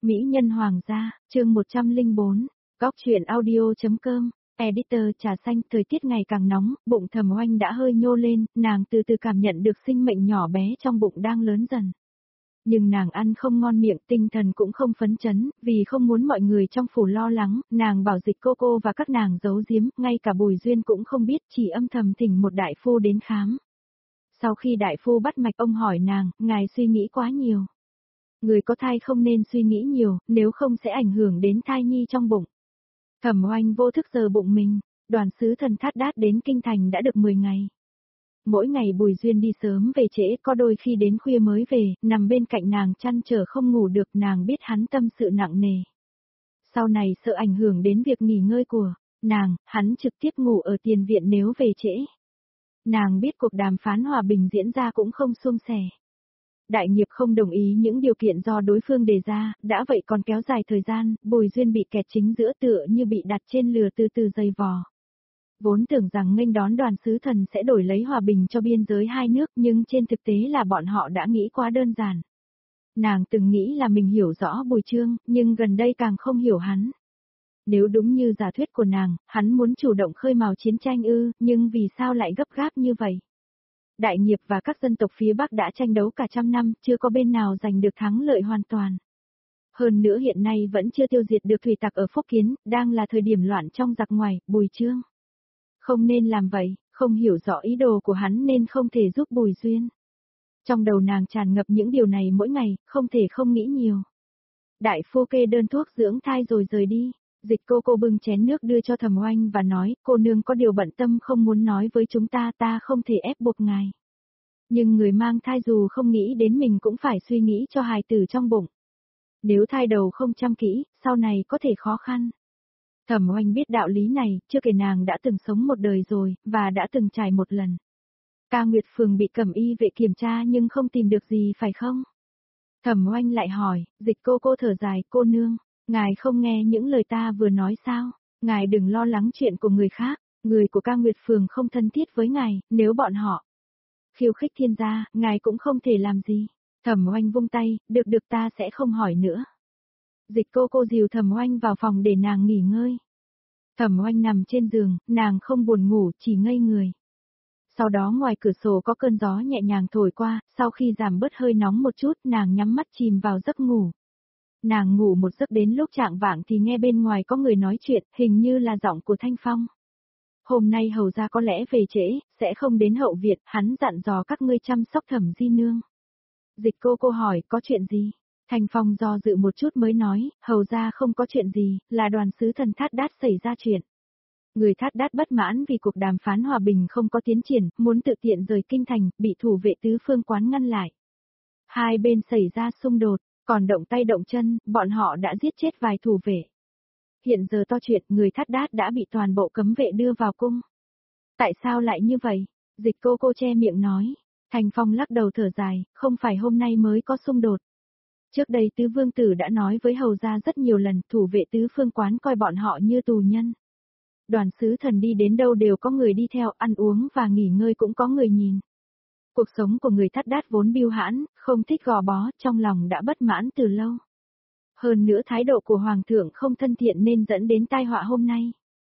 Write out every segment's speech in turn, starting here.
Mỹ nhân hoàng gia, chương 104, góc truyện audio.com, editor trà xanh. Thời tiết ngày càng nóng, bụng Thẩm Oanh đã hơi nhô lên, nàng từ từ cảm nhận được sinh mệnh nhỏ bé trong bụng đang lớn dần. Nhưng nàng ăn không ngon miệng, tinh thần cũng không phấn chấn, vì không muốn mọi người trong phủ lo lắng, nàng bảo Dịch cô và các nàng giấu giếm, ngay cả Bùi Duyên cũng không biết, chỉ âm thầm thỉnh một đại phu đến khám. Sau khi đại phu bắt mạch, ông hỏi nàng, ngài suy nghĩ quá nhiều. Người có thai không nên suy nghĩ nhiều, nếu không sẽ ảnh hưởng đến thai nhi trong bụng. Thẩm Oanh vô thức giơ bụng mình, đoàn sứ thần Thát Đát đến kinh thành đã được 10 ngày. Mỗi ngày Bùi Duyên đi sớm về trễ, có đôi khi đến khuya mới về, nằm bên cạnh nàng chăn trở không ngủ được, nàng biết hắn tâm sự nặng nề. Sau này sợ ảnh hưởng đến việc nghỉ ngơi của nàng, hắn trực tiếp ngủ ở tiền viện nếu về trễ. Nàng biết cuộc đàm phán hòa bình diễn ra cũng không suôn sẻ. Đại nghiệp không đồng ý những điều kiện do đối phương đề ra, đã vậy còn kéo dài thời gian, Bùi Duyên bị kẹt chính giữa, tựa như bị đặt trên lừa từ từ dày vò. Vốn tưởng rằng nghênh đón đoàn sứ thần sẽ đổi lấy hòa bình cho biên giới hai nước, nhưng trên thực tế là bọn họ đã nghĩ quá đơn giản. Nàng từng nghĩ là mình hiểu rõ Bùi Chương, nhưng gần đây càng không hiểu hắn. Nếu đúng như giả thuyết của nàng, hắn muốn chủ động khơi mào chiến tranh nhưng vì sao lại gấp gáp như vậy? Đại nghiệp và các dân tộc phía Bắc đã tranh đấu cả trăm năm, chưa có bên nào giành được thắng lợi hoàn toàn. Hơn nữa hiện nay vẫn chưa tiêu diệt được thủy tặc ở Phúc Kiến, đang là thời điểm loạn trong giặc ngoài. Bùi Chương không nên làm vậy, không hiểu rõ ý đồ của hắn nên không thể giúp Bùi Duyên. Trong đầu nàng tràn ngập những điều này mỗi ngày, không thể không nghĩ nhiều. Đại phu kê đơn thuốc dưỡng thai rồi rời đi. Dịch cô bưng chén nước đưa cho Thẩm Oanh và nói, cô nương có điều bận tâm không muốn nói với chúng ta không thể ép buộc ngài. Nhưng người mang thai dù không nghĩ đến mình cũng phải suy nghĩ cho hài tử trong bụng. Nếu thai đầu không chăm kỹ, sau này có thể khó khăn. Thẩm Oanh biết đạo lý này, chưa kể nàng đã từng sống một đời rồi, và đã từng trải một lần. Ca Nguyệt Phường bị Cẩm Y vệ kiểm tra nhưng không tìm được gì phải không? Thẩm Oanh lại hỏi, Dịch cô thở dài, cô nương. Ngài không nghe những lời ta vừa nói sao? Ngài đừng lo lắng chuyện của người khác, người của Ca Nguyệt Phường không thân thiết với ngài, nếu bọn họ khiêu khích thiên gia, ngài cũng không thể làm gì. Thẩm Oanh vung tay, được ta sẽ không hỏi nữa. Dịch cô dìu Thẩm Oanh vào phòng để nàng nghỉ ngơi. Thẩm Oanh nằm trên giường, nàng không buồn ngủ, chỉ ngây người. Sau đó ngoài cửa sổ có cơn gió nhẹ nhàng thổi qua, sau khi giảm bớt hơi nóng một chút, nàng nhắm mắt chìm vào giấc ngủ. Nàng ngủ một giấc đến lúc chạng vạng thì nghe bên ngoài có người nói chuyện, hình như là giọng của Thanh Phong. Hôm nay hầu ra có lẽ về trễ, sẽ không đến hậu viện, hắn dặn dò các ngươi chăm sóc Thẩm di nương. Dịch cô hỏi, có chuyện gì? Thanh Phong do dự một chút mới nói, hầu ra không có chuyện gì, là đoàn sứ thần Thát Đát xảy ra chuyện. Người Thát Đát bất mãn vì cuộc đàm phán hòa bình không có tiến triển, muốn tự tiện rời kinh thành, bị thủ vệ tứ phương quán ngăn lại. Hai bên xảy ra xung đột. Còn động tay động chân, bọn họ đã giết chết vài thủ vệ. Hiện giờ to chuyện, người Thát Đát đã bị toàn bộ cấm vệ đưa vào cung. Tại sao lại như vậy? Dịch cô che miệng nói. Thành Phong lắc đầu thở dài, không phải hôm nay mới có xung đột. Trước đây tứ vương tử đã nói với hầu gia rất nhiều lần, thủ vệ tứ phương quán coi bọn họ như tù nhân. Đoàn sứ thần đi đến đâu đều có người đi theo, ăn uống và nghỉ ngơi cũng có người nhìn. Cuộc sống của người Thát Đát vốn biêu hãn, không thích gò bó, trong lòng đã bất mãn từ lâu. Hơn nữa thái độ của Hoàng thượng không thân thiện nên dẫn đến tai họa hôm nay.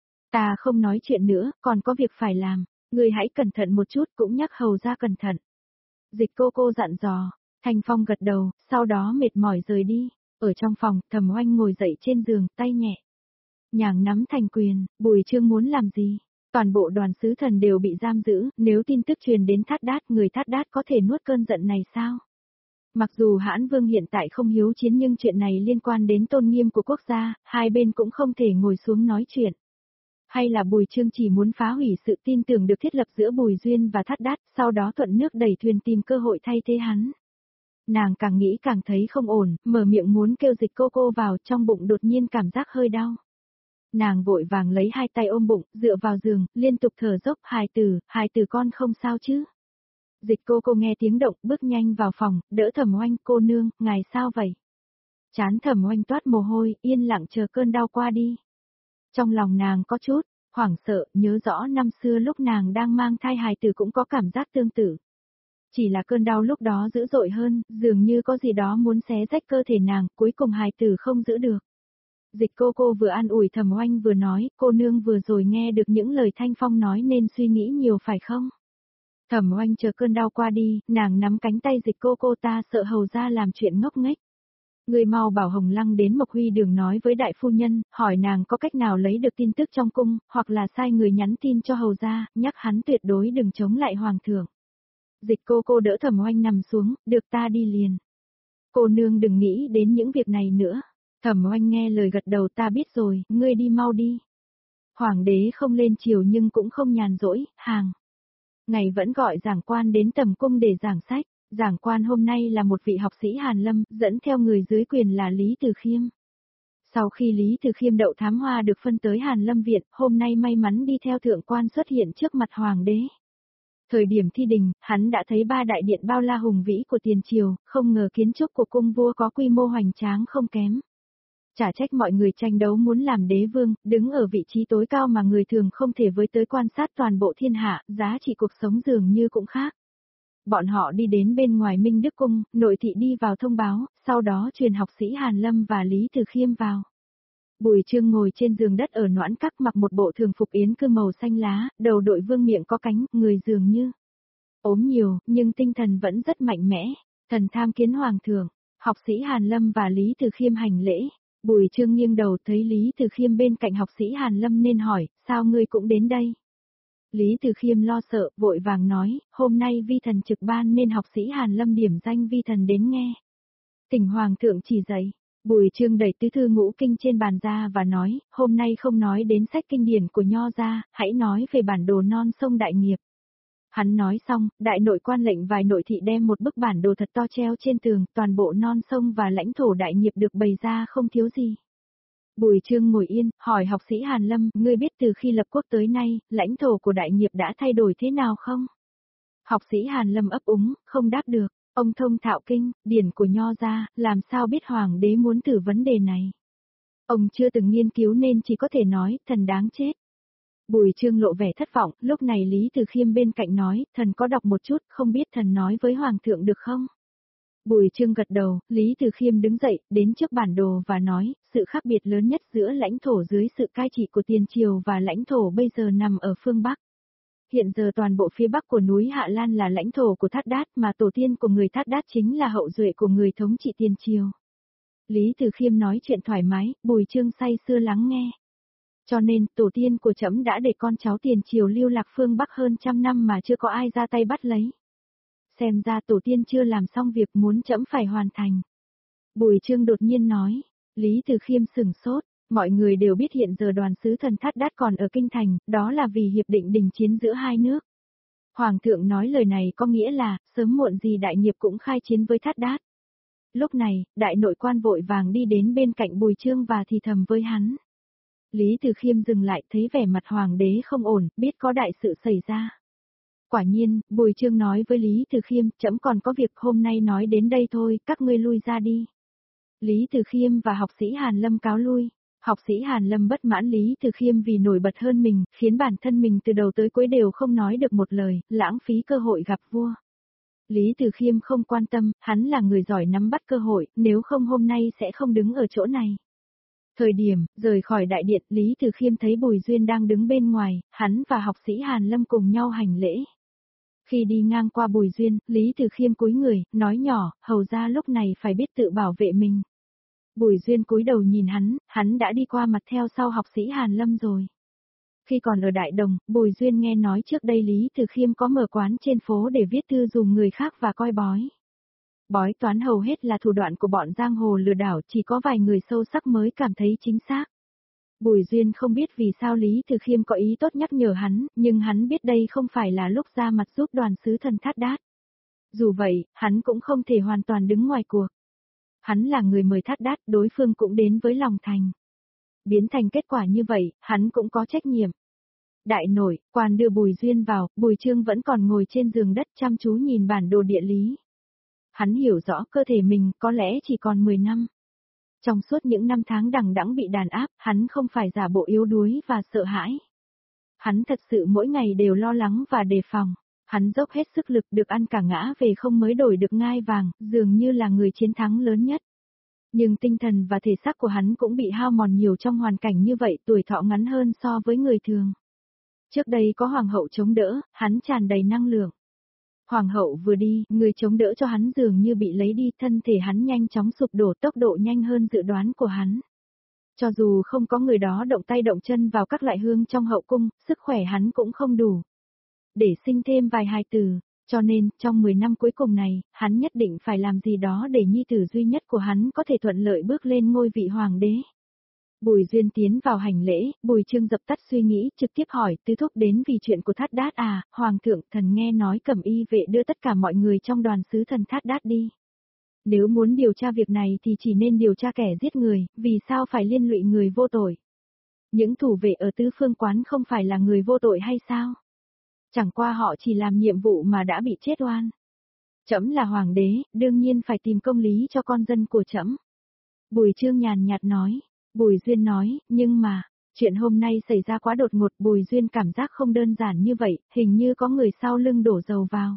Ta không nói chuyện nữa, còn có việc phải làm, người hãy cẩn thận một chút, cũng nhắc hầu ra cẩn thận. Dịch cô dặn dò, Thanh Phong gật đầu, sau đó mệt mỏi rời đi. Ở trong phòng, Thẩm Oanh ngồi dậy trên giường, tay nhẹ nhàng nắm thành quyền, Bùi Chương muốn làm gì? Toàn bộ đoàn sứ thần đều bị giam giữ, nếu tin tức truyền đến Thát Đát, người Thát Đát có thể nuốt cơn giận này sao? Mặc dù Hãn Vương hiện tại không hiếu chiến nhưng chuyện này liên quan đến tôn nghiêm của quốc gia, hai bên cũng không thể ngồi xuống nói chuyện. Hay là Bùi Chương chỉ muốn phá hủy sự tin tưởng được thiết lập giữa Bùi Duyên và Thát Đát, sau đó thuận nước đẩy thuyền tìm cơ hội thay thế hắn. Nàng càng nghĩ càng thấy không ổn, mở miệng muốn kêu Dịch cô vào, trong bụng đột nhiên cảm giác hơi đau. Nàng vội vàng lấy hai tay ôm bụng, dựa vào giường, liên tục thở dốc, hài tử con không sao chứ? Dịch cô nghe tiếng động, bước nhanh vào phòng, đỡ Thẩm Oanh, cô nương, ngài sao vậy? Trán Thẩm Oanh toát mồ hôi, yên lặng chờ cơn đau qua đi. Trong lòng nàng có chút hoảng sợ, nhớ rõ năm xưa lúc nàng đang mang thai hài tử cũng có cảm giác tương tự. Chỉ là cơn đau lúc đó dữ dội hơn, dường như có gì đó muốn xé rách cơ thể nàng, cuối cùng hài tử không giữ được. Dịch cô vừa an ủi Thẩm Oanh vừa nói, cô nương vừa rồi nghe được những lời Thanh Phong nói nên suy nghĩ nhiều phải không? Thẩm Oanh chờ cơn đau qua đi, nàng nắm cánh tay dịch cô ta sợ hầu ra làm chuyện ngốc nghếch. Người mau bảo Hồng Lăng đến Mộc Huy Đường nói với đại phu nhân, hỏi nàng có cách nào lấy được tin tức trong cung, hoặc là sai người nhắn tin cho hầu ra, nhắc hắn tuyệt đối đừng chống lại hoàng thượng. Dịch cô đỡ Thẩm Oanh nằm xuống, được ta đi liền. Cô nương đừng nghĩ đến những việc này nữa. Thẩm Oanh nghe lời gật đầu, ta biết rồi, ngươi đi mau đi. Hoàng đế không lên triều nhưng cũng không nhàn rỗi, hàng ngày vẫn gọi giảng quan đến tầm cung để giảng sách. Giảng quan hôm nay là một vị học sĩ Hàn Lâm, dẫn theo người dưới quyền là Lý Từ Khiêm. Sau khi Lý Từ Khiêm đậu thám hoa được phân tới Hàn Lâm Viện, hôm nay may mắn đi theo thượng quan xuất hiện trước mặt hoàng đế. Thời điểm thi đình, hắn đã thấy ba đại điện bao la hùng vĩ của tiền triều, không ngờ kiến trúc của cung vua có quy mô hoành tráng không kém. Chả trách mọi người tranh đấu muốn làm đế vương, đứng ở vị trí tối cao mà người thường không thể với tới quan sát toàn bộ thiên hạ, giá trị cuộc sống dường như cũng khác. Bọn họ đi đến bên ngoài Minh Đức Cung, nội thị đi vào thông báo, sau đó truyền học sĩ Hàn Lâm và Lý Từ Khiêm vào. Bùi Trương ngồi trên giường đất ở Noãn Các mặc một bộ thường phục yến cư màu xanh lá, đầu đội vương miện có cánh, người dường như ốm nhiều, nhưng tinh thần vẫn rất mạnh mẽ. Thần tham kiến hoàng thượng, học sĩ Hàn Lâm và Lý Từ Khiêm hành lễ. Bùi Trương nghiêng đầu thấy Lý Từ Khiêm bên cạnh học sĩ Hàn Lâm nên hỏi, sao ngươi cũng đến đây? Lý Từ Khiêm lo sợ, vội vàng nói, hôm nay vi thần trực ban nên học sĩ Hàn Lâm điểm danh vi thần đến nghe. Thỉnh hoàng thượng chỉ dạy. Bùi Trương đẩy tứ thư ngũ kinh trên bàn ra và nói, hôm nay không nói đến sách kinh điển của Nho gia, hãy nói về bản đồ non sông Đại Nghiệp. Hắn nói xong, đại nội quan lệnh vài nội thị đem một bức bản đồ thật to treo trên tường, toàn bộ non sông và lãnh thổ Đại Nghiệp được bày ra không thiếu gì. Bùi Trương ngồi yên, hỏi học sĩ Hàn Lâm, ngươi biết từ khi lập quốc tới nay, lãnh thổ của Đại Nghiệp đã thay đổi thế nào không? Học sĩ Hàn Lâm ấp úng, không đáp được. Ông thông thạo kinh, điển của Nho gia, làm sao biết hoàng đế muốn thử vấn đề này? Ông chưa từng nghiên cứu nên chỉ có thể nói, thần đáng chết. Bùi Trương lộ vẻ thất vọng, lúc này Lý Từ Khiêm bên cạnh nói, thần có đọc một chút, không biết thần nói với hoàng thượng được không? Bùi Trương gật đầu, Lý Từ Khiêm đứng dậy, đến trước bản đồ và nói, sự khác biệt lớn nhất giữa lãnh thổ dưới sự cai trị của tiền triều và lãnh thổ bây giờ nằm ở phương Bắc. Hiện giờ toàn bộ phía Bắc của núi Hạ Lan là lãnh thổ của Thát Đát mà tổ tiên của người Thát Đát chính là hậu duệ của người thống trị tiền triều. Lý Từ Khiêm nói chuyện thoải mái, Bùi Trương say sưa lắng nghe. Cho nên, tổ tiên của trẫm đã để con cháu tiền triều lưu lạc phương Bắc hơn 100 năm mà chưa có ai ra tay bắt lấy. Xem ra tổ tiên chưa làm xong việc muốn trẫm phải hoàn thành. Bùi Trương đột nhiên nói, Lý Từ Khiêm sửng sốt, mọi người đều biết hiện giờ đoàn sứ thần Thát Đát còn ở Kinh Thành, đó là vì hiệp định đình chiến giữa hai nước. Hoàng thượng nói lời này có nghĩa là, sớm muộn gì Đại Nghiệp cũng khai chiến với Thát Đát. Lúc này, đại nội quan vội vàng đi đến bên cạnh Bùi Trương và thì thầm với hắn. Lý Từ Khiêm dừng lại thấy vẻ mặt hoàng đế không ổn, biết có đại sự xảy ra. Quả nhiên, Bùi Trương nói với Lý Từ Khiêm, trẫm còn có việc hôm nay nói đến đây thôi, các ngươi lui ra đi. Lý Từ Khiêm và học sĩ Hàn Lâm cáo lui. Học sĩ Hàn Lâm bất mãn Lý Từ Khiêm vì nổi bật hơn mình, khiến bản thân mình từ đầu tới cuối đều không nói được một lời, lãng phí cơ hội gặp vua. Lý Từ Khiêm không quan tâm, hắn là người giỏi nắm bắt cơ hội, nếu không hôm nay sẽ không đứng ở chỗ này. Thời điểm, rời khỏi đại điện, Lý Từ Khiêm thấy Bùi Duyên đang đứng bên ngoài, hắn và học sĩ Hàn Lâm cùng nhau hành lễ. Khi đi ngang qua Bùi Duyên, Lý Từ Khiêm cúi người, nói nhỏ, hầu ra lúc này phải biết tự bảo vệ mình. Bùi Duyên cúi đầu nhìn hắn đã đi qua mặt theo sau học sĩ Hàn Lâm rồi. Khi còn ở Đại Đồng, Bùi Duyên nghe nói trước đây Lý Từ Khiêm có mở quán trên phố để viết thư dùm người khác và coi bói. Bói toán hầu hết là thủ đoạn của bọn giang hồ lừa đảo, chỉ có vài người sâu sắc mới cảm thấy chính xác. Bùi Duyên không biết vì sao Lý Từ Khiêm có ý tốt nhắc nhở hắn, nhưng hắn biết đây không phải là lúc ra mặt giúp đoàn sứ thần Thát Đát. Dù vậy, hắn cũng không thể hoàn toàn đứng ngoài cuộc. Hắn là người mời Thát Đát, đối phương cũng đến với lòng thành. Biến thành kết quả như vậy, hắn cũng có trách nhiệm. Đại nội, quan đưa Bùi Duyên vào, Bùi Trương vẫn còn ngồi trên giường đất chăm chú nhìn bản đồ địa lý. Hắn hiểu rõ cơ thể mình có lẽ chỉ còn 10 năm. Trong suốt những năm tháng đằng đẵng bị đàn áp, hắn không phải giả bộ yếu đuối và sợ hãi. Hắn thật sự mỗi ngày đều lo lắng và đề phòng. Hắn dốc hết sức lực được ăn cả ngã về không mới đổi được ngai vàng, dường như là người chiến thắng lớn nhất. Nhưng tinh thần và thể xác của hắn cũng bị hao mòn nhiều trong hoàn cảnh như vậy, tuổi thọ ngắn hơn so với người thường. Trước đây có hoàng hậu chống đỡ, hắn tràn đầy năng lượng. Hoàng hậu vừa đi, người chống đỡ cho hắn dường như bị lấy đi, thân thể hắn nhanh chóng sụp đổ, tốc độ nhanh hơn dự đoán của hắn. Cho dù không có người đó động tay động chân vào các loại hương trong hậu cung, sức khỏe hắn cũng không đủ để sinh thêm vài hài tử, cho nên, trong 10 năm cuối cùng này, hắn nhất định phải làm gì đó để nhi tử duy nhất của hắn có thể thuận lợi bước lên ngôi vị hoàng đế. Bùi Duyên tiến vào hành lễ, Bùi Trương dập tắt suy nghĩ, trực tiếp hỏi, tứ thúc đến vì chuyện của Thát Đát à, hoàng thượng, thần nghe nói Cẩm Y vệ đưa tất cả mọi người trong đoàn sứ thần Thát Đát đi. Nếu muốn điều tra việc này thì chỉ nên điều tra kẻ giết người, vì sao phải liên lụy người vô tội? Những thủ vệ ở tứ phương quán không phải là người vô tội hay sao? Chẳng qua họ chỉ làm nhiệm vụ mà đã bị chết oan. Trẫm là hoàng đế, đương nhiên phải tìm công lý cho con dân của trẫm. Bùi Trương nhàn nhạt nói. Bùi Duyên nói, nhưng mà, chuyện hôm nay xảy ra quá đột ngột, Bùi Duyên cảm giác không đơn giản như vậy, hình như có người sau lưng đổ dầu vào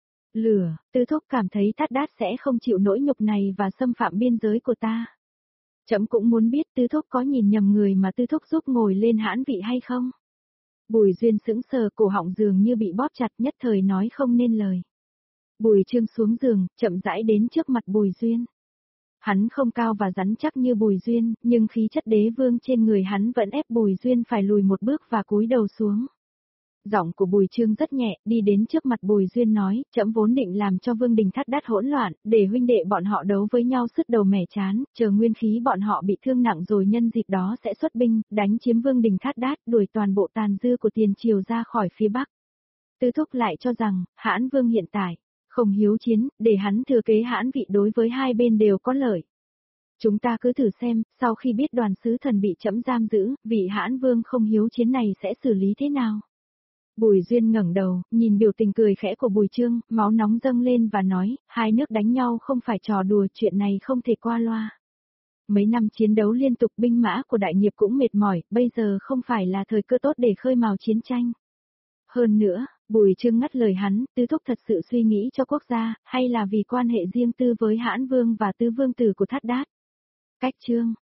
lửa, Tư Thúc cảm thấy Thát Đát sẽ không chịu nỗi nhục này và xâm phạm biên giới của ta. Trẫm cũng muốn biết Tư Thúc có nhìn nhầm người mà Tư Thúc giúp ngồi lên hãn vị hay không? Bùi Duyên sững sờ, cổ họng dường như bị bóp chặt, nhất thời nói không nên lời. Bùi Trương xuống giường, chậm rãi đến trước mặt Bùi Duyên. Hắn không cao và rắn chắc như Bùi Duyên, nhưng khí chất đế vương trên người hắn vẫn ép Bùi Duyên phải lùi một bước và cúi đầu xuống. Giọng của Bùi Trương rất nhẹ, đi đến trước mặt Bùi Duyên nói, trẫm vốn định làm cho vương đình Thát Đát hỗn loạn, để huynh đệ bọn họ đấu với nhau sứt đầu mẻ chán, chờ nguyên khí bọn họ bị thương nặng rồi nhân dịp đó sẽ xuất binh, đánh chiếm vương đình Thát Đát, đuổi toàn bộ tàn dư của tiền triều ra khỏi phía Bắc. Tư Thúc lại cho rằng, Hãn Vương hiện tại không hiếu chiến, để hắn thừa kế hãn vị đối với hai bên đều có lợi. Chúng ta cứ thử xem, sau khi biết đoàn sứ thần bị trẫm giam giữ, vị Hãn Vương không hiếu chiến này sẽ xử lý thế nào? Bùi Duyên ngẩng đầu, nhìn biểu tình cười khẽ của Bùi Trương, máu nóng dâng lên và nói, hai nước đánh nhau không phải trò đùa, chuyện này không thể qua loa. Mấy năm chiến đấu liên tục, binh mã của đại nghiệp cũng mệt mỏi, bây giờ không phải là thời cơ tốt để khơi mào chiến tranh. Hơn nữa, Bùi Trương ngắt lời hắn, Tư Thúc thật sự suy nghĩ cho quốc gia, hay là vì quan hệ riêng tư với Hãn Vương và Tứ Vương tử của Thát Đát? Cách Trương,